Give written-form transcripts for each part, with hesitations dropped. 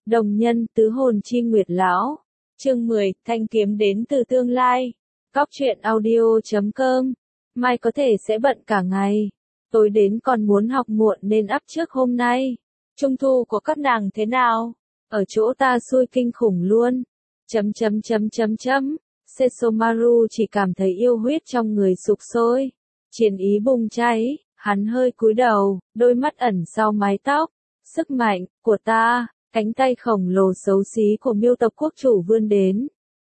Đồng nhân tứ hồn chi nguyệt lão. Chương 10, thanh kiếm đến từ tương lai. Cóc truyện audio.com. Mai có thể sẽ bận cả ngày. Tối đến còn muốn học muộn nên up trước hôm nay. Trung thu của các nàng thế nào? Ở chỗ ta xui kinh khủng luôn. Sesomaru chỉ cảm thấy yêu huyết trong người sục sôi. Chiến ý bùng cháy, hắn hơi cúi đầu, đôi mắt ẩn sau mái tóc. Sức mạnh của ta. Cánh tay khổng lồ xấu xí của Miêu tộc quốc chủ vươn đến.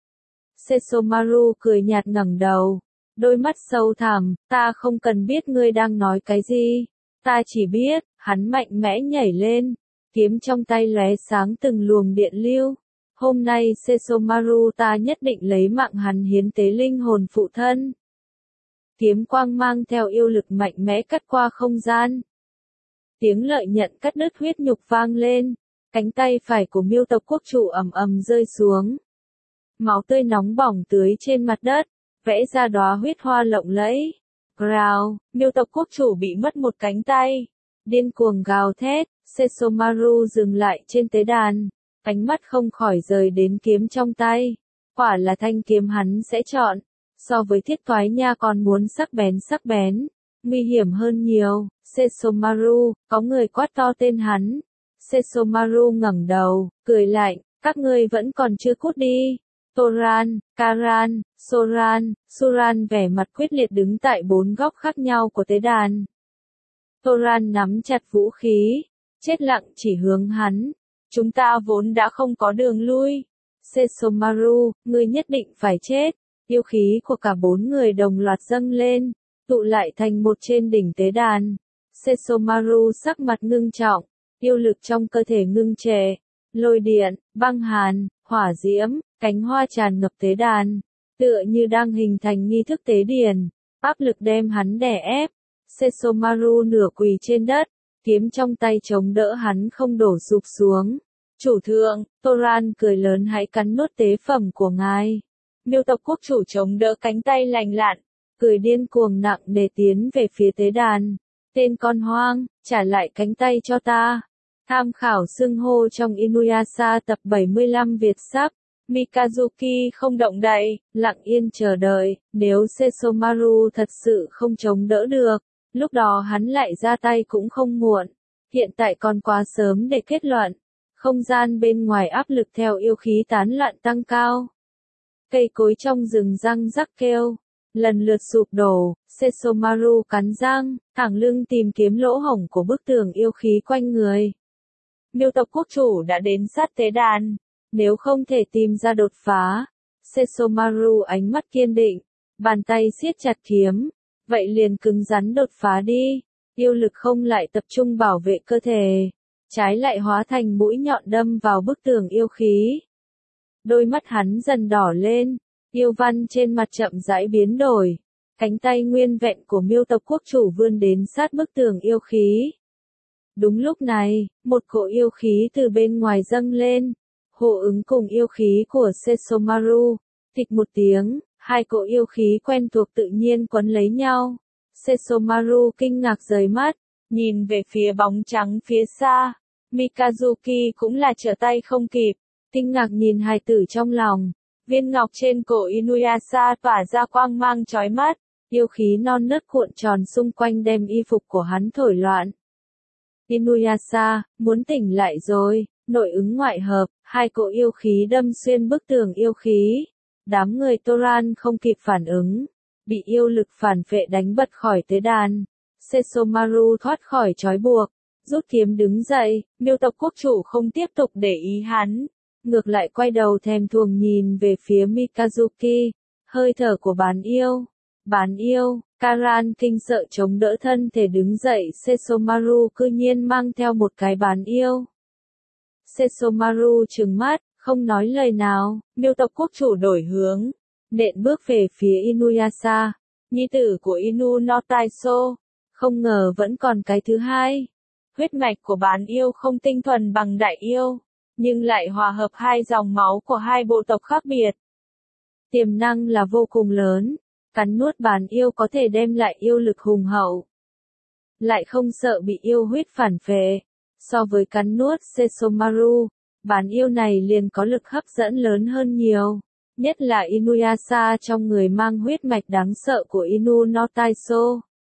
Sesomaru cười nhạt ngẩng đầu, đôi mắt sâu thẳm, ta không cần biết ngươi đang nói cái gì, ta chỉ biết, hắn mạnh mẽ nhảy lên, kiếm trong tay lóe sáng từng luồng điện lưu. Hôm nay Sesomaru ta nhất định lấy mạng hắn hiến tế linh hồn phụ thân. Kiếm quang mang theo yêu lực mạnh mẽ cắt qua không gian. Tiếng lợi nhận cắt đứt huyết nhục vang lên. Cánh tay phải của Miêu tộc quốc chủ ầm ầm rơi xuống. Máu tươi nóng bỏng tưới trên mặt đất, vẽ ra đóa huyết hoa lộng lẫy. Gào, Miêu tộc quốc chủ bị mất một cánh tay. Điên cuồng gào thét, Sesomaru dừng lại trên tế đàn. Ánh mắt không khỏi rời đến kiếm trong tay. Quả là thanh kiếm hắn sẽ chọn. So với thiết toái nha còn muốn sắc bén. Nguy hiểm hơn nhiều. Sesomaru, có người quát to tên hắn. Sesomaru ngẩng đầu, cười lạnh, các ngươi vẫn còn chưa cút đi. Toran, Karan, Soran, Suran vẻ mặt quyết liệt đứng tại 4 góc khác nhau của tế đàn. Toran nắm chặt vũ khí, chết lặng chỉ hướng hắn. Chúng ta vốn đã không có đường lui. Sesomaru, ngươi nhất định phải chết. Yêu khí của cả 4 người đồng loạt dâng lên, tụ lại thành một trên đỉnh tế đàn. Sesomaru sắc mặt ngưng trọng. Yêu lực trong cơ thể ngưng trệ, lôi điện, băng hàn, hỏa diễm, cánh hoa tràn ngập tế đàn, tựa như đang hình thành nghi thức tế điển, áp lực đem hắn đè ép. Sesomaru nửa quỳ trên đất, kiếm trong tay chống đỡ hắn không đổ sụp xuống. Chủ thượng, Toran cười lớn hãy cắn nuốt tế phẩm của ngài. Miêu tộc quốc chủ chống đỡ cánh tay lành lặn, cười điên cuồng nặng nề tiến về phía tế đàn. Tên con hoang, trả lại cánh tay cho ta. Tham khảo xưng hô trong Inuyasha tập 75 Việt sắp. Mikazuki không động đậy, lặng yên chờ đợi, nếu Sesomaru thật sự không chống đỡ được, lúc đó hắn lại ra tay cũng không muộn. Hiện tại còn quá sớm để kết luận. Không gian bên ngoài áp lực theo yêu khí tán loạn tăng cao. Cây cối trong rừng răng rắc kêu. Lần lượt sụp đổ, Sesomaru cắn răng, thẳng lưng tìm kiếm lỗ hổng của bức tường yêu khí quanh người. Miêu tộc quốc chủ đã đến sát tế đàn, nếu không thể tìm ra đột phá, Sesomaru ánh mắt kiên định, bàn tay siết chặt kiếm, vậy liền cứng rắn đột phá đi, yêu lực không lại tập trung bảo vệ cơ thể, trái lại hóa thành mũi nhọn đâm vào bức tường yêu khí. Đôi mắt hắn dần đỏ lên. Yêu văn trên mặt chậm rãi biến đổi, cánh tay nguyên vẹn của Miêu tộc quốc chủ vươn đến sát bức tường yêu khí. Đúng lúc này, một cỗ yêu khí từ bên ngoài dâng lên, hô ứng cùng yêu khí của Sesomaru. Thịch một tiếng, hai cỗ yêu khí quen thuộc tự nhiên quấn lấy nhau. Sesomaru kinh ngạc rời mắt, nhìn về phía bóng trắng phía xa. Mikazuki cũng là trở tay không kịp, kinh ngạc nhìn hài tử trong lòng. Viên ngọc trên cổ Inuyasha tỏa ra quang mang chói mắt, yêu khí non nớt cuộn tròn xung quanh đem y phục của hắn thổi loạn. Inuyasha, muốn tỉnh lại rồi, nội ứng ngoại hợp, hai cỗ yêu khí đâm xuyên bức tường yêu khí. Đám người Toran không kịp phản ứng, bị yêu lực phản phệ đánh bật khỏi tế đàn. Sesomaru thoát khỏi trói buộc, rút kiếm đứng dậy, Miêu tộc quốc chủ không tiếp tục để ý hắn. Ngược lại quay đầu thèm thuồng nhìn về phía Mikazuki, hơi thở của bán yêu, Karan kinh sợ chống đỡ thân thể đứng dậy. Sesomaru cư nhiên mang theo một cái bán yêu. Sesomaru trừng mắt, không nói lời nào, Miêu tộc quốc chủ đổi hướng, nện bước về phía Inuyasha, nhi tử của Inu no Taiso, không ngờ vẫn còn cái thứ hai. Huyết mạch của bán yêu không tinh thuần bằng đại yêu, nhưng lại hòa hợp hai dòng máu của hai bộ tộc khác biệt. Tiềm năng là vô cùng lớn, cắn nuốt bán yêu có thể đem lại yêu lực hùng hậu. Lại không sợ bị yêu huyết phản phệ. So với cắn nuốt Sesomaru, bán yêu này liền có lực hấp dẫn lớn hơn nhiều. Nhất là Inuyasha trong người mang huyết mạch đáng sợ của Inu no Taisho.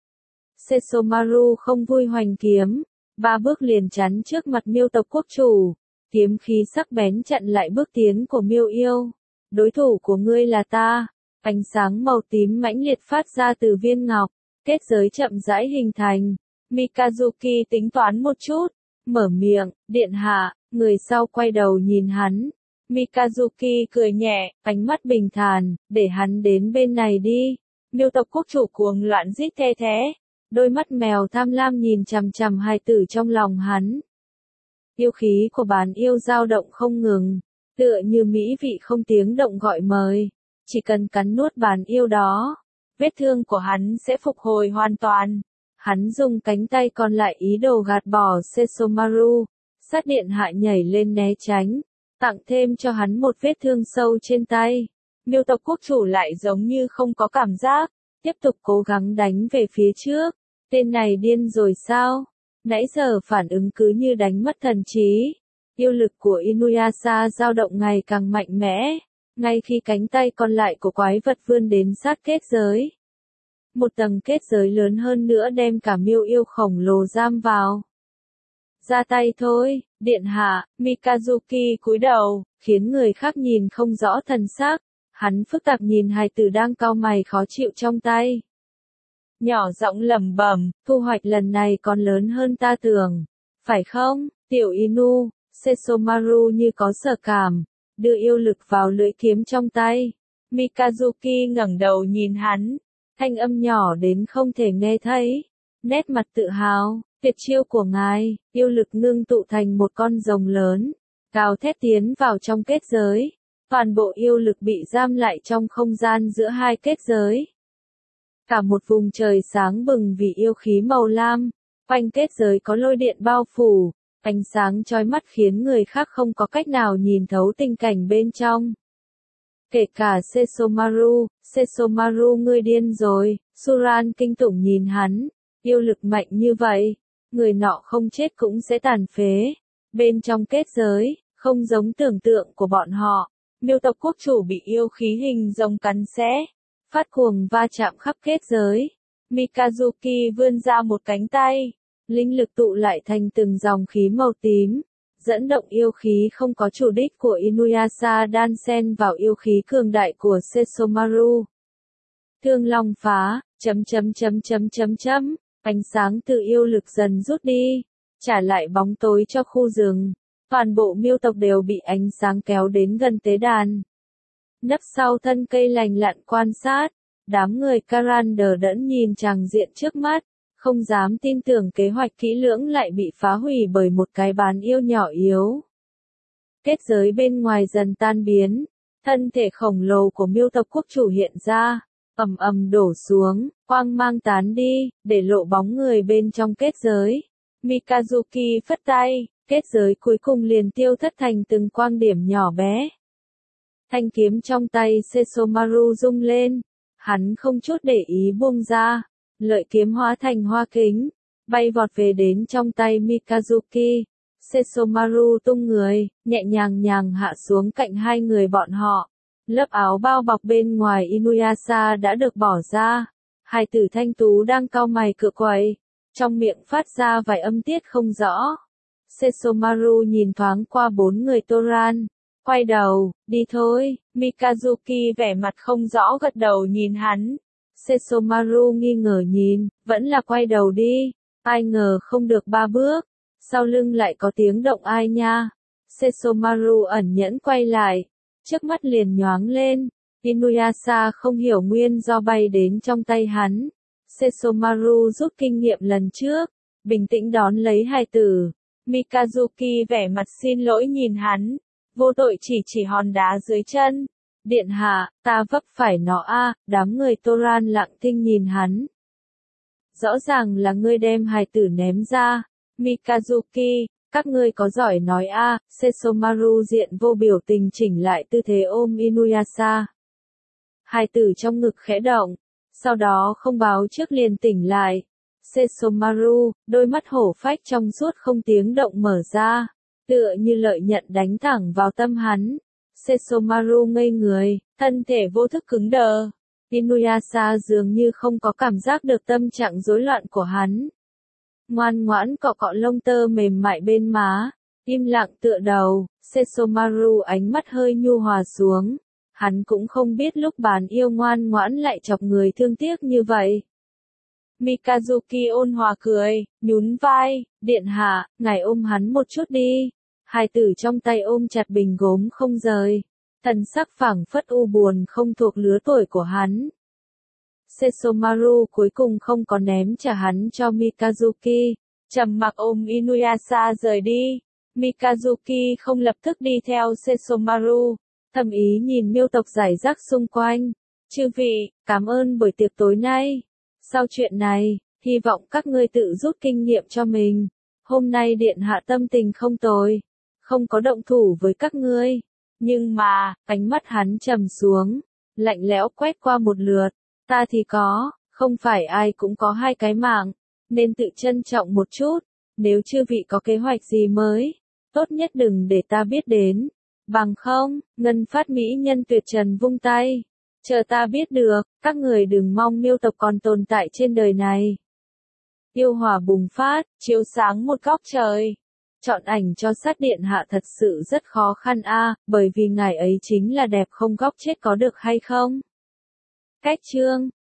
Sesomaru không vui hoành kiếm, 3 bước liền chắn trước mặt Miêu tộc quốc chủ, kiếm khí sắc bén chặn lại bước tiến của Miêu yêu. Đối thủ của ngươi là ta. Ánh sáng màu tím mãnh liệt phát ra từ viên ngọc, kết giới chậm rãi hình thành. Mikazuki tính toán một chút, mở miệng, điện hạ, người sau quay đầu nhìn hắn. Mikazuki cười nhẹ, ánh mắt bình thản, để hắn đến bên này đi. Miêu tộc quốc chủ cuồng loạn rít the thé, đôi mắt mèo tham lam nhìn chằm chằm hài tử trong lòng hắn. Yêu khí của bán yêu dao động không ngừng, tựa như mỹ vị không tiếng động gọi mời. Chỉ cần cắn nuốt bán yêu đó, vết thương của hắn sẽ phục hồi hoàn toàn. Hắn dùng cánh tay còn lại ý đồ gạt bỏ Sesomaru, sát điện hạ nhảy lên né tránh, tặng thêm cho hắn một vết thương sâu trên tay. Miêu tộc quốc chủ lại giống như không có cảm giác, tiếp tục cố gắng đánh về phía trước. Tên này điên rồi sao? Nãy giờ phản ứng cứ như đánh mất thần trí. Yêu lực của Inuyasha dao động ngày càng mạnh mẽ, ngay khi cánh tay còn lại của quái vật vươn đến sát kết giới. Một tầng kết giới lớn hơn nữa đem cả Miêu yêu khổng lồ giam vào. Ra tay thôi, điện hạ. Mikazuki cúi đầu, khiến người khác nhìn không rõ thần sắc. Hắn phức tạp nhìn hài tử đang cau mày khó chịu trong tay. Nhỏ giọng lẩm bẩm, thu hoạch lần này còn lớn hơn ta tưởng. Phải không, tiểu Inu? Sesomaru như có sở cảm, đưa yêu lực vào lưỡi kiếm trong tay. Mikazuki ngẩng đầu nhìn hắn, thanh âm nhỏ đến không thể nghe thấy. Nét mặt tự hào, tuyệt chiêu của ngài, yêu lực ngưng tụ thành một con rồng lớn, gào thét tiến vào trong kết giới. Toàn bộ yêu lực bị giam lại trong không gian giữa hai kết giới. Cả một vùng trời sáng bừng vì yêu khí màu lam, quanh kết giới có lôi điện bao phủ, ánh sáng chói mắt khiến người khác không có cách nào nhìn thấu tình cảnh bên trong. Kể cả Sesomaru ngươi điên rồi, Suran kinh tủng nhìn hắn, yêu lực mạnh như vậy, người nọ không chết cũng sẽ tàn phế. Bên trong kết giới, không giống tưởng tượng của bọn họ, Miêu tộc quốc chủ bị yêu khí hình rồng cắn xé, phát cuồng va chạm khắp kết giới. Mikazuki vươn ra một cánh tay, linh lực tụ lại thành từng dòng khí màu tím, dẫn động yêu khí không có chủ đích của Inuyasha đan xen vào yêu khí cường đại của Sesomaru. Thương long phá, ánh sáng từ yêu lực dần rút đi, trả lại bóng tối cho khu rừng. Toàn bộ Miêu tộc đều bị ánh sáng kéo đến gần tế đàn. Nấp sau thân cây lành lặn quan sát, đám người Karan đờ đẫn nhìn tràng diện trước mắt, không dám tin tưởng kế hoạch kỹ lưỡng lại bị phá hủy bởi một cái bán yêu nhỏ yếu. Kết giới bên ngoài dần tan biến, thân thể khổng lồ của Miêu tộc quốc chủ hiện ra, ầm ầm đổ xuống, quang mang tán đi, để lộ bóng người bên trong kết giới. Mikazuki phất tay, kết giới cuối cùng liền tiêu thất thành từng quang điểm nhỏ bé. Thanh kiếm trong tay Sesomaru rung lên, hắn không chút để ý buông ra, lợi kiếm hóa thành hoa kính, bay vọt về đến trong tay Mikazuki. Sesomaru tung người, nhẹ nhàng hạ xuống cạnh hai người bọn họ. Lớp áo bao bọc bên ngoài Inuyasha đã được bỏ ra. Hai tử thanh tú đang cau mày cựa quậy, trong miệng phát ra vài âm tiết không rõ. Sesomaru nhìn thoáng qua 4 người Toran, quay đầu, đi thôi. Mikazuki vẻ mặt không rõ gật đầu nhìn hắn. Sesomaru nghi ngờ nhìn, vẫn là quay đầu đi. Ai ngờ không được 3 bước, sau lưng lại có tiếng động ai nha. Sesomaru ẩn nhẫn quay lại, trước mắt liền nhoáng lên. Inuyasha không hiểu nguyên do bay đến trong tay hắn. Sesomaru rút kinh nghiệm lần trước, bình tĩnh đón lấy hài tử. Mikazuki vẻ mặt xin lỗi nhìn hắn, vô tội chỉ hòn đá dưới chân. Điện hạ, ta vấp phải nó a. Đám người Toran lặng thinh nhìn hắn. Rõ ràng là ngươi đem hài tử ném ra. Mikazuki, các ngươi có giỏi nói a. Sesomaru diện vô biểu tình chỉnh lại tư thế ôm Inuyasha. Hài tử trong ngực khẽ động, sau đó không báo trước liền tỉnh lại. Sesomaru, đôi mắt hổ phách trong suốt không tiếng động mở ra, tựa như lợi nhận đánh thẳng vào tâm hắn. Sesomaru ngây người, thân thể vô thức cứng đờ. Inuyasha dường như không có cảm giác được tâm trạng rối loạn của hắn. Ngoan ngoãn cọ cọ lông tơ mềm mại bên má, im lặng tựa đầu, Sesomaru ánh mắt hơi nhu hòa xuống. Hắn cũng không biết lúc bàn yêu ngoan ngoãn lại chọc người thương tiếc như vậy. Mikazuki ôn hòa cười, nhún vai, điện hạ, ngài ôm hắn một chút đi. Hai tử trong tay ôm chặt bình gốm không rời. Thần sắc phảng phất u buồn không thuộc lứa tuổi của hắn. Sesomaru cuối cùng không có ném trả hắn cho Mikazuki, trầm mặc ôm Inuyasha rời đi. Mikazuki không lập tức đi theo Sesomaru, thầm ý nhìn miêu tộc rải rác xung quanh. Chư vị, cảm ơn buổi tiệc tối nay. Sau chuyện này, hy vọng các ngươi tự rút kinh nghiệm cho mình. Hôm nay điện hạ tâm tình không tồi, không có động thủ với các ngươi. Nhưng mà, ánh mắt hắn trầm xuống, lạnh lẽo quét qua một lượt. Ta thì có, không phải ai cũng có hai cái mạng, nên tự trân trọng một chút. Nếu chư vị có kế hoạch gì mới, tốt nhất đừng để ta biết đến. Bằng không, ngân phát mỹ nhân tuyệt trần vung tay. Chờ ta biết được, các người đừng mong miêu tộc còn tồn tại trên đời này. Yêu hỏa bùng phát, chiếu sáng một góc trời. Chọn ảnh cho sát điện hạ thật sự rất khó khăn bởi vì ngài ấy chính là đẹp không góc chết có được hay không? Cách chương